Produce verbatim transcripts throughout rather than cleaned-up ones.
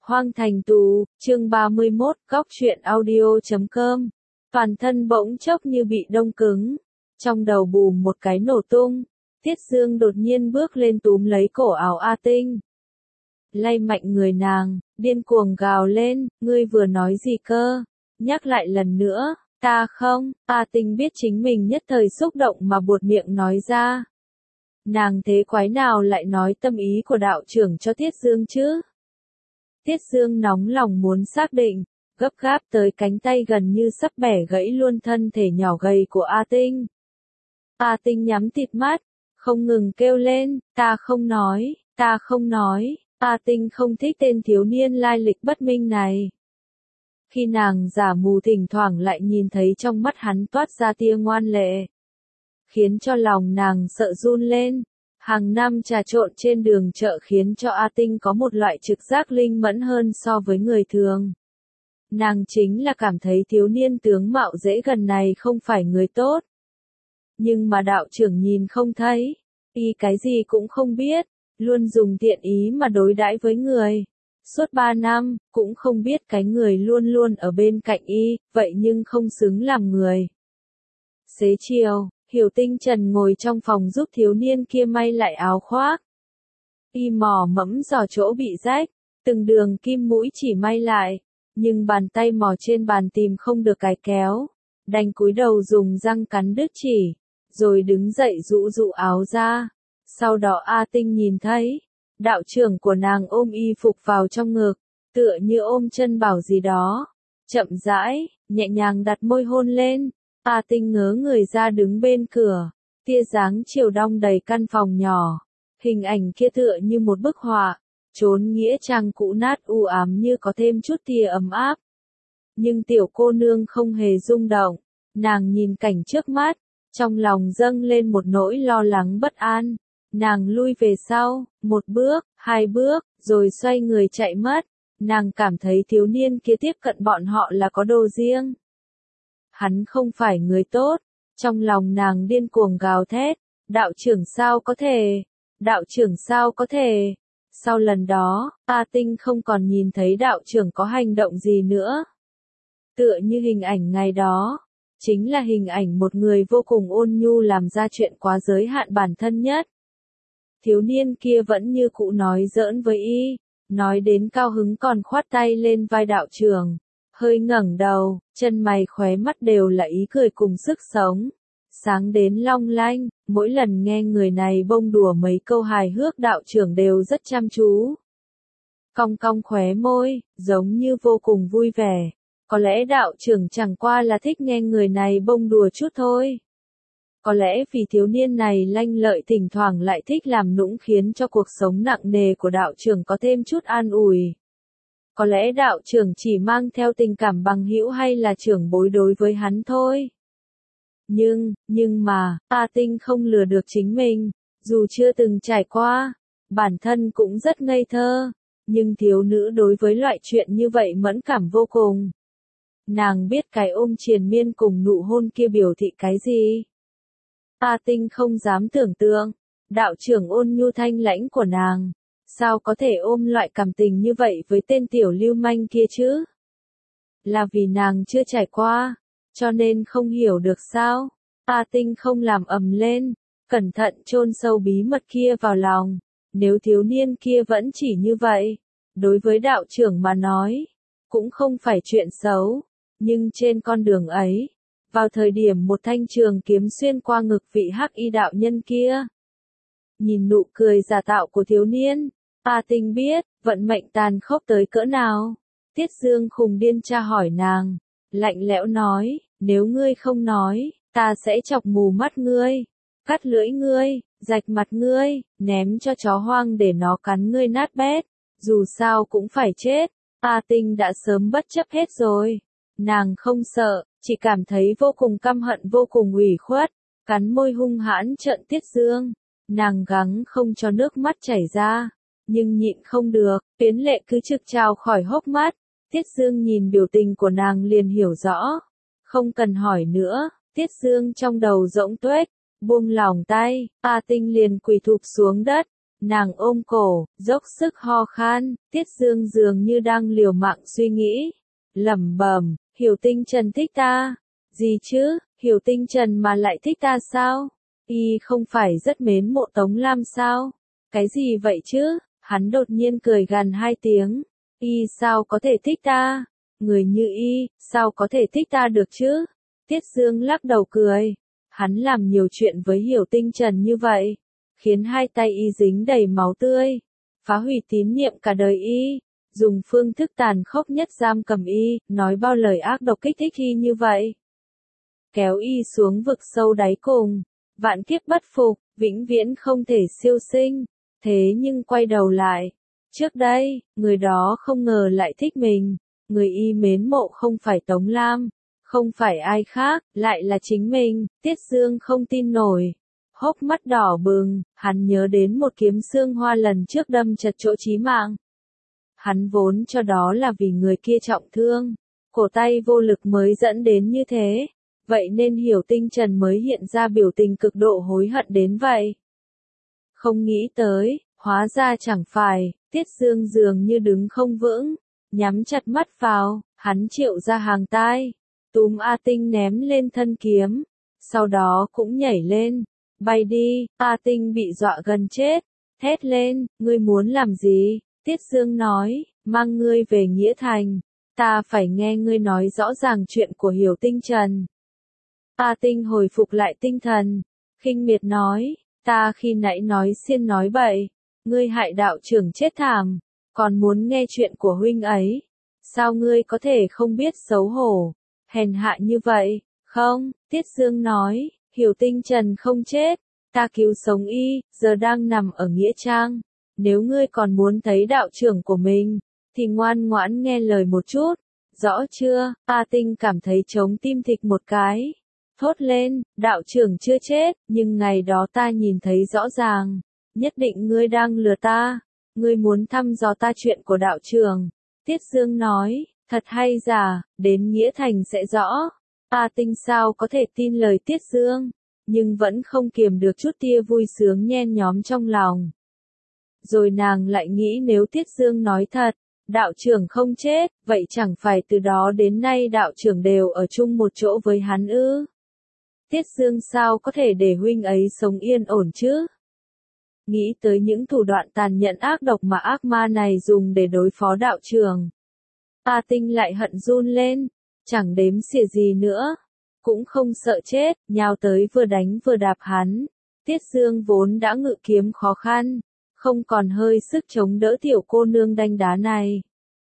Hoang thành tù, chương ba mươi mốt, góc truyện audio chấm com. Toàn thân bỗng chốc như bị đông cứng. Trong đầu bùm một cái nổ tung. Tiết Dương đột nhiên bước lên túm lấy cổ áo A Tinh. Lay mạnh người nàng, điên cuồng gào lên, ngươi vừa nói gì cơ? Nhắc lại lần nữa, ta không. A Tinh biết chính mình nhất thời xúc động mà buột miệng nói ra. Nàng thế quái nào lại nói tâm ý của đạo trưởng cho Tiết Dương chứ? Tiết Dương nóng lòng muốn xác định, gấp gáp tới cánh tay gần như sắp bẻ gãy luôn thân thể nhỏ gầy của A Tinh. A Tinh nhắm tịt mắt, không ngừng kêu lên, ta không nói, ta không nói. A Tinh không thích tên thiếu niên lai lịch bất minh này. Khi nàng giả mù thỉnh thoảng lại nhìn thấy trong mắt hắn toát ra tia ngoan lệ, khiến cho lòng nàng sợ run lên. Hàng năm trà trộn trên đường chợ khiến cho A Tinh có một loại trực giác linh mẫn hơn so với người thường. Nàng chính là cảm thấy thiếu niên tướng mạo dễ gần này không phải người tốt. Nhưng mà đạo trưởng nhìn không thấy, y cái gì cũng không biết, luôn dùng thiện ý mà đối đãi với người. Suốt ba năm, cũng không biết cái người luôn luôn ở bên cạnh y, vậy nhưng không xứng làm người. Xế chiều, Hiểu Tinh Trần ngồi trong phòng giúp thiếu niên kia may lại áo khoác. Y mò mẫm dò chỗ bị rách, từng đường kim mũi chỉ may lại, nhưng bàn tay mò trên bàn tìm không được cái kéo, đành cúi đầu dùng răng cắn đứt chỉ, rồi đứng dậy rũ rũ áo ra. Sau đó A Tinh nhìn thấy, đạo trưởng của nàng ôm y phục vào trong ngực, tựa như ôm chân bảo gì đó, chậm rãi, nhẹ nhàng đặt môi hôn lên. A Tinh ngớ người ra đứng bên cửa, tia dáng chiều đong đầy căn phòng nhỏ, hình ảnh kia tựa như một bức họa, chốn nghĩa trang cũ nát u ám như có thêm chút tia ấm áp. Nhưng tiểu cô nương không hề rung động, nàng nhìn cảnh trước mắt, trong lòng dâng lên một nỗi lo lắng bất an. Nàng lui về sau, một bước, hai bước, rồi xoay người chạy mất. Nàng cảm thấy thiếu niên kia tiếp cận bọn họ là có đồ riêng. Hắn không phải người tốt. Trong lòng nàng điên cuồng gào thét, đạo trưởng sao có thể, đạo trưởng sao có thể. Sau lần đó, A Tinh không còn nhìn thấy đạo trưởng có hành động gì nữa. Tựa như hình ảnh ngày đó, chính là hình ảnh một người vô cùng ôn nhu làm ra chuyện quá giới hạn bản thân nhất. Thiếu niên kia vẫn như cũ nói giỡn với y, nói đến cao hứng còn khoát tay lên vai đạo trưởng, hơi ngẩng đầu, chân mày khóe mắt đều là ý cười cùng sức sống, sáng đến long lanh. Mỗi lần nghe người này bông đùa mấy câu hài hước đạo trưởng đều rất chăm chú, cong cong khóe môi, giống như vô cùng vui vẻ. Có lẽ đạo trưởng chẳng qua là thích nghe người này bông đùa chút thôi. Có lẽ vì thiếu niên này lanh lợi thỉnh thoảng lại thích làm nũng khiến cho cuộc sống nặng nề của đạo trưởng có thêm chút an ủi. Có lẽ đạo trưởng chỉ mang theo tình cảm bằng hữu hay là trưởng bối đối với hắn thôi. Nhưng, nhưng mà, A Tinh không lừa được chính mình, dù chưa từng trải qua, bản thân cũng rất ngây thơ, nhưng thiếu nữ đối với loại chuyện như vậy mẫn cảm vô cùng. Nàng biết cái ôm triền miên cùng nụ hôn kia biểu thị cái gì. A Tinh không dám tưởng tượng, đạo trưởng ôn nhu thanh lãnh của nàng, sao có thể ôm loại cảm tình như vậy với tên tiểu lưu manh kia chứ? Là vì nàng chưa trải qua, cho nên không hiểu được sao? A Tinh không làm ầm lên, cẩn thận chôn sâu bí mật kia vào lòng. Nếu thiếu niên kia vẫn chỉ như vậy, đối với đạo trưởng mà nói, cũng không phải chuyện xấu. Nhưng trên con đường ấy, vào thời điểm một thanh trường kiếm xuyên qua ngực vị hắc y đạo nhân kia, nhìn nụ cười giả tạo của thiếu niên, A Tinh biết, vận mệnh tàn khốc tới cỡ nào. Tiết Dương khùng điên tra hỏi nàng, lạnh lẽo nói, nếu ngươi không nói, ta sẽ chọc mù mắt ngươi, cắt lưỡi ngươi, rạch mặt ngươi, ném cho chó hoang để nó cắn ngươi nát bét, dù sao cũng phải chết. A Tinh đã sớm bất chấp hết rồi. Nàng không sợ, chỉ cảm thấy vô cùng căm hận vô cùng ủy khuất, cắn môi hung hãn trợn Tiết Dương. Nàng gắng không cho nước mắt chảy ra, nhưng nhịn không được, tuyến lệ cứ trực trào khỏi hốc mắt. Tiết Dương nhìn biểu tình của nàng liền hiểu rõ, không cần hỏi nữa. Tiết Dương trong đầu rỗng tuếch, buông lỏng tay, A Tinh liền quỳ thụp xuống đất, Nàng ôm cổ, dốc sức ho khan, Tiết Dương dường như đang liều mạng suy nghĩ. Lẩm bẩm, Hiểu Tinh Trần thích ta. Gì chứ, Hiểu Tinh Trần mà lại thích ta sao? Y không phải rất mến mộ Tống Lam sao? Cái gì vậy chứ? Hắn đột nhiên cười gằn hai tiếng. Y sao có thể thích ta? Người như Y, sao có thể thích ta được chứ? Tiết Dương lắc đầu cười. Hắn làm nhiều chuyện với Hiểu Tinh Trần như vậy, khiến hai tay Y dính đầy máu tươi, phá hủy tín nhiệm cả đời Y, dùng phương thức tàn khốc nhất giam cầm Y, nói bao lời ác độc kích thích Y như vậy. Kéo Y xuống vực sâu đáy cùng, vạn kiếp bất phục, vĩnh viễn không thể siêu sinh. Thế nhưng quay đầu lại, trước đây, người đó không ngờ lại thích mình, người Y mến mộ không phải Tống Lam, không phải ai khác, lại là chính mình. Tiết Dương không tin nổi, hốc mắt đỏ bừng, hắn nhớ đến một kiếm xương hoa lần trước đâm chật chỗ chí mạng. Hắn vốn cho đó là vì người kia trọng thương, cổ tay vô lực mới dẫn đến như thế, vậy nên Hiểu Tinh Trần mới hiện ra biểu tình cực độ hối hận đến vậy. Không nghĩ tới, hóa ra chẳng phải, Tiết Dương dường như đứng không vững, nhắm chặt mắt vào, hắn triệu ra hàng tai, túm A Tinh ném lên thân kiếm, sau đó cũng nhảy lên, bay đi. A Tinh bị dọa gần chết, thét lên, ngươi muốn làm gì? Tiết Dương nói, mang ngươi về Nghĩa Thành, ta phải nghe ngươi nói rõ ràng chuyện của Hiểu Tinh Trần. A Tinh hồi phục lại tinh thần, khinh miệt nói, ta khi nãy nói xiên nói bậy, ngươi hại đạo trưởng chết thảm, còn muốn nghe chuyện của huynh ấy, sao ngươi có thể không biết xấu hổ, hèn hạ như vậy? Không, Tiết Dương nói, Hiểu Tinh Trần không chết, ta cứu sống Y, giờ đang nằm ở Nghĩa Trang, nếu ngươi còn muốn thấy đạo trưởng của mình, thì ngoan ngoãn nghe lời một chút, rõ chưa? A Tinh cảm thấy trống tim thịch một cái, thốt lên, đạo trưởng chưa chết, nhưng ngày đó ta nhìn thấy rõ ràng, nhất định ngươi đang lừa ta, ngươi muốn thăm dò ta chuyện của đạo trưởng. Tiết Dương nói, thật hay giả, đến Nghĩa Thành sẽ rõ. A Tinh sao có thể tin lời Tiết Dương, nhưng vẫn không kiềm được chút tia vui sướng nhen nhóm trong lòng. Rồi nàng lại nghĩ nếu Tiết Dương nói thật, đạo trưởng không chết, vậy chẳng phải từ đó đến nay đạo trưởng đều ở chung một chỗ với hắn ư? Tiết Dương sao có thể để huynh ấy sống yên ổn chứ? Nghĩ tới những thủ đoạn tàn nhẫn ác độc mà ác ma này dùng để đối phó đạo trưởng, A Tinh lại hận run lên, chẳng đếm xỉa gì nữa, cũng không sợ chết, nhào tới vừa đánh vừa đạp hắn. Tiết Dương vốn đã ngự kiếm khó khăn, không còn hơi sức chống đỡ tiểu cô nương đanh đá này.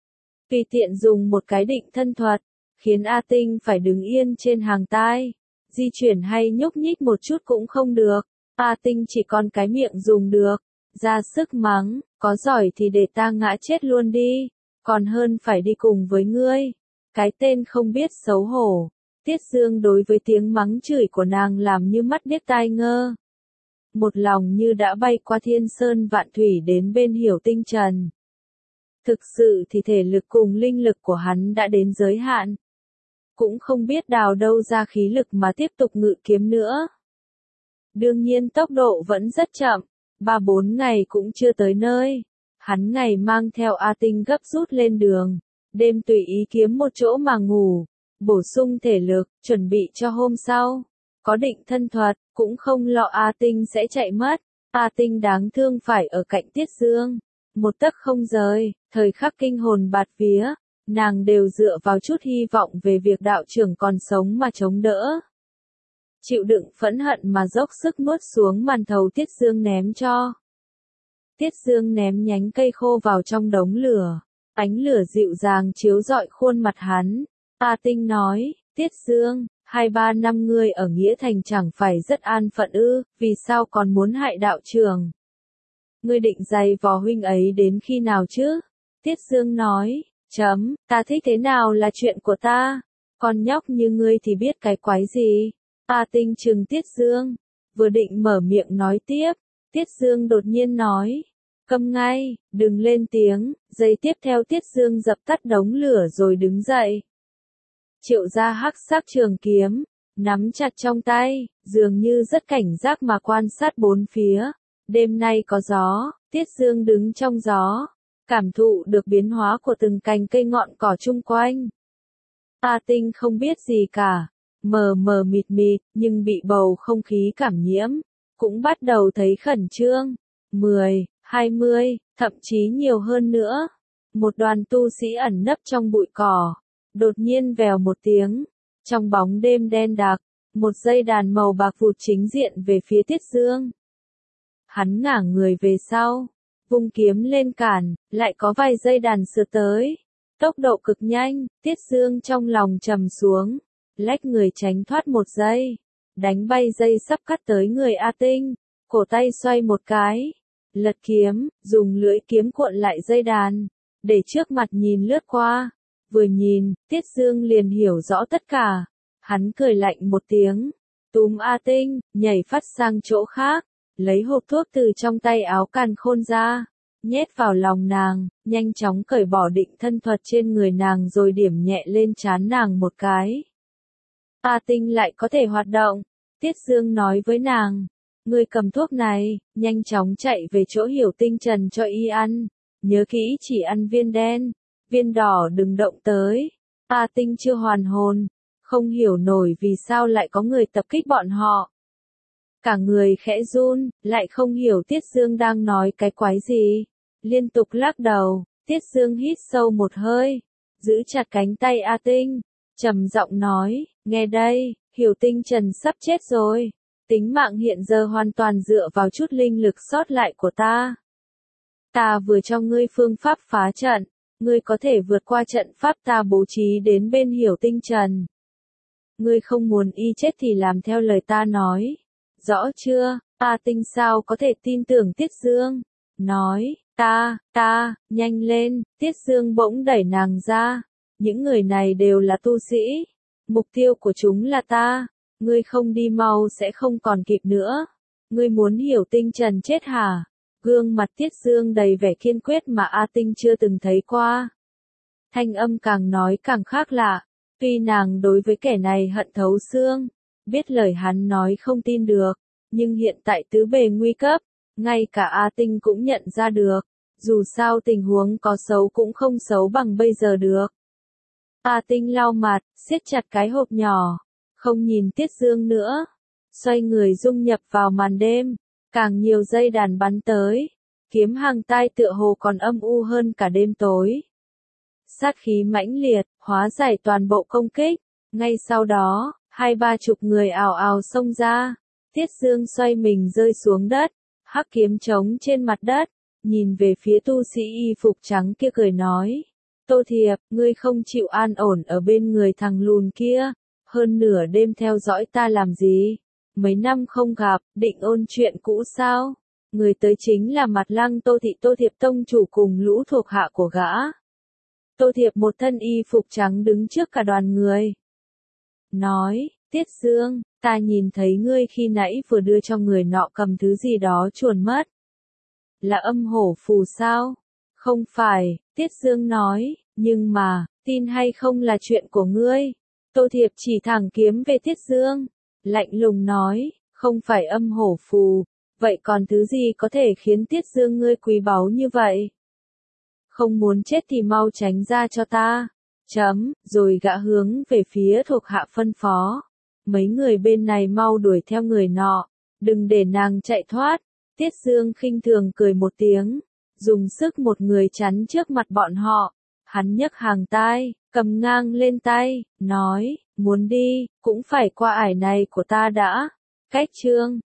Tùy tiện dùng một cái định thân thuật, khiến A Tinh phải đứng yên trên hàng tai, di chuyển hay nhúc nhích một chút cũng không được. A Tinh chỉ còn cái miệng dùng được, ra sức mắng, có giỏi thì để ta ngã chết luôn đi, còn hơn phải đi cùng với ngươi. Cái tên không biết xấu hổ. Tiết Dương đối với tiếng mắng chửi của nàng làm như mắt điếc tai ngơ. Một lòng như đã bay qua thiên sơn vạn thủy đến bên Hiểu Tinh Trần. Thực sự thì thể lực cùng linh lực của hắn đã đến giới hạn. Cũng không biết đào đâu ra khí lực mà tiếp tục ngự kiếm nữa. Đương nhiên tốc độ vẫn rất chậm, ba bốn ngày cũng chưa tới nơi. Hắn ngày mang theo A Tinh gấp rút lên đường, đêm tùy ý kiếm một chỗ mà ngủ, bổ sung thể lực, chuẩn bị cho hôm sau. Có định thân thuật, cũng không lo A Tinh sẽ chạy mất. A Tinh đáng thương phải ở cạnh Tiết Dương, một tấc không rời, thời khắc kinh hồn bạt vía, nàng đều dựa vào chút hy vọng về việc đạo trưởng còn sống mà chống đỡ. Chịu đựng phẫn hận mà dốc sức nuốt xuống màn thầu Tiết Dương ném cho. Tiết Dương ném nhánh cây khô vào trong đống lửa, ánh lửa dịu dàng chiếu rọi khuôn mặt hắn. A Tinh nói, Tiết Dương, hai ba năm ngươi ở Nghĩa Thành chẳng phải rất an phận ư, vì sao còn muốn hại đạo trưởng? Ngươi định giày vò huynh ấy đến khi nào chứ? Tiết Dương nói, chấm, ta thích thế nào là chuyện của ta, con nhóc như ngươi thì biết cái quái gì? A Tinh trừng Tiết Dương, vừa định mở miệng nói tiếp, Tiết Dương đột nhiên nói, câm ngay, đừng lên tiếng. Giây tiếp theo Tiết Dương dập tắt đống lửa rồi đứng dậy. Triệu ra hắc sắc trường kiếm, nắm chặt trong tay, dường như rất cảnh giác mà quan sát bốn phía. Đêm nay có gió, Tiết Dương đứng trong gió, cảm thụ được biến hóa của từng cành cây ngọn cỏ chung quanh. A Tinh không biết gì cả, mờ mờ mịt mịt, nhưng bị bầu không khí cảm nhiễm, cũng bắt đầu thấy khẩn trương. mười, hai mươi, thậm chí nhiều hơn nữa. Một đoàn tu sĩ ẩn nấp trong bụi cỏ, đột nhiên vèo một tiếng, trong bóng đêm đen đặc, một dây đàn màu bạc vụt chính diện về phía Tiết Dương. Hắn ngả người về sau, vung kiếm lên cản, lại có vài dây đàn sượt tới. Tốc độ cực nhanh, Tiết Dương trong lòng trầm xuống, lách người tránh thoát một giây, đánh bay dây sắp cắt tới người A Tinh, cổ tay xoay một cái, lật kiếm, dùng lưỡi kiếm cuộn lại dây đàn, để trước mặt nhìn lướt qua. Vừa nhìn, Tiết Dương liền hiểu rõ tất cả, hắn cười lạnh một tiếng, túm A Tinh, nhảy phát sang chỗ khác, lấy hộp thuốc từ trong tay áo càn khôn ra, nhét vào lòng nàng, nhanh chóng cởi bỏ định thân thuật trên người nàng rồi điểm nhẹ lên trán nàng một cái. A Tinh lại có thể hoạt động, Tiết Dương nói với nàng, ngươi cầm thuốc này, nhanh chóng chạy về chỗ Hiểu Tinh Trần cho y ăn, nhớ kỹ chỉ ăn viên đen, viên đỏ đừng động tới. A Tinh chưa hoàn hồn, không hiểu nổi vì sao lại có người tập kích bọn họ. Cả người khẽ run, lại không hiểu Tiết Dương đang nói cái quái gì. Liên tục lắc đầu, Tiết Dương hít sâu một hơi, giữ chặt cánh tay A Tinh, trầm giọng nói, nghe đây, Hiểu Tinh Trần sắp chết rồi. Tính mạng hiện giờ hoàn toàn dựa vào chút linh lực sót lại của ta. Ta vừa cho ngươi phương pháp phá trận, ngươi có thể vượt qua trận pháp ta bố trí đến bên Hiểu Tinh Trần. Ngươi không muốn y chết thì làm theo lời ta nói. Rõ chưa? A Tinh sao có thể tin tưởng Tiết Dương? Nói, ta, ta, nhanh lên, Tiết Dương bỗng đẩy nàng ra. Những người này đều là tu sĩ. Mục tiêu của chúng là ta. Ngươi không đi mau sẽ không còn kịp nữa. Ngươi muốn Hiểu Tinh Trần chết hả? Gương mặt Tiết Dương đầy vẻ kiên quyết mà A Tinh chưa từng thấy qua. Thanh âm càng nói càng khác lạ. Tuy nàng đối với kẻ này hận thấu xương, biết lời hắn nói không tin được, nhưng hiện tại tứ bề nguy cấp, ngay cả A Tinh cũng nhận ra được, dù sao tình huống có xấu cũng không xấu bằng bây giờ được. A Tinh lau mặt, siết chặt cái hộp nhỏ, không nhìn Tiết Dương nữa, xoay người dung nhập vào màn đêm, càng nhiều dây đàn bắn tới, kiếm hàng tai tựa hồ còn âm u hơn cả đêm tối. Sát khí mãnh liệt, hóa giải toàn bộ công kích, ngay sau đó, hai ba chục người ào ào xông ra, Tiết Dương xoay mình rơi xuống đất, hắc kiếm trống trên mặt đất, nhìn về phía tu sĩ y phục trắng kia cười nói, Tô Thiệp, ngươi không chịu an ổn ở bên người thằng lùn kia, hơn nửa đêm theo dõi ta làm gì, mấy năm không gặp, định ôn chuyện cũ sao, người tới chính là Mặt Lăng Tô Thị Tô Thiệp tông chủ cùng lũ thuộc hạ của gã. Tô Thiệp một thân y phục trắng đứng trước cả đoàn người. Nói, Tiết Dương, ta nhìn thấy ngươi khi nãy vừa đưa cho người nọ cầm thứ gì đó chuồn mất. Là âm hổ phù sao? Không phải, Tiết Dương nói, nhưng mà, tin hay không là chuyện của ngươi. Tô Thiệp chỉ thẳng kiếm về Tiết Dương, lạnh lùng nói, không phải âm hổ phù, vậy còn thứ gì có thể khiến Tiết Dương ngươi quý báu như vậy? Không muốn chết thì mau tránh ra cho ta. Chấm, rồi gã hướng về phía thuộc hạ phân phó. Mấy người bên này mau đuổi theo người nọ, đừng để nàng chạy thoát. Tiết Dương khinh thường cười một tiếng, dùng sức một người chắn trước mặt bọn họ. Hắn nhấc hàng tai, cầm ngang lên tay, nói, muốn đi, cũng phải qua ải này của ta đã. Cách chương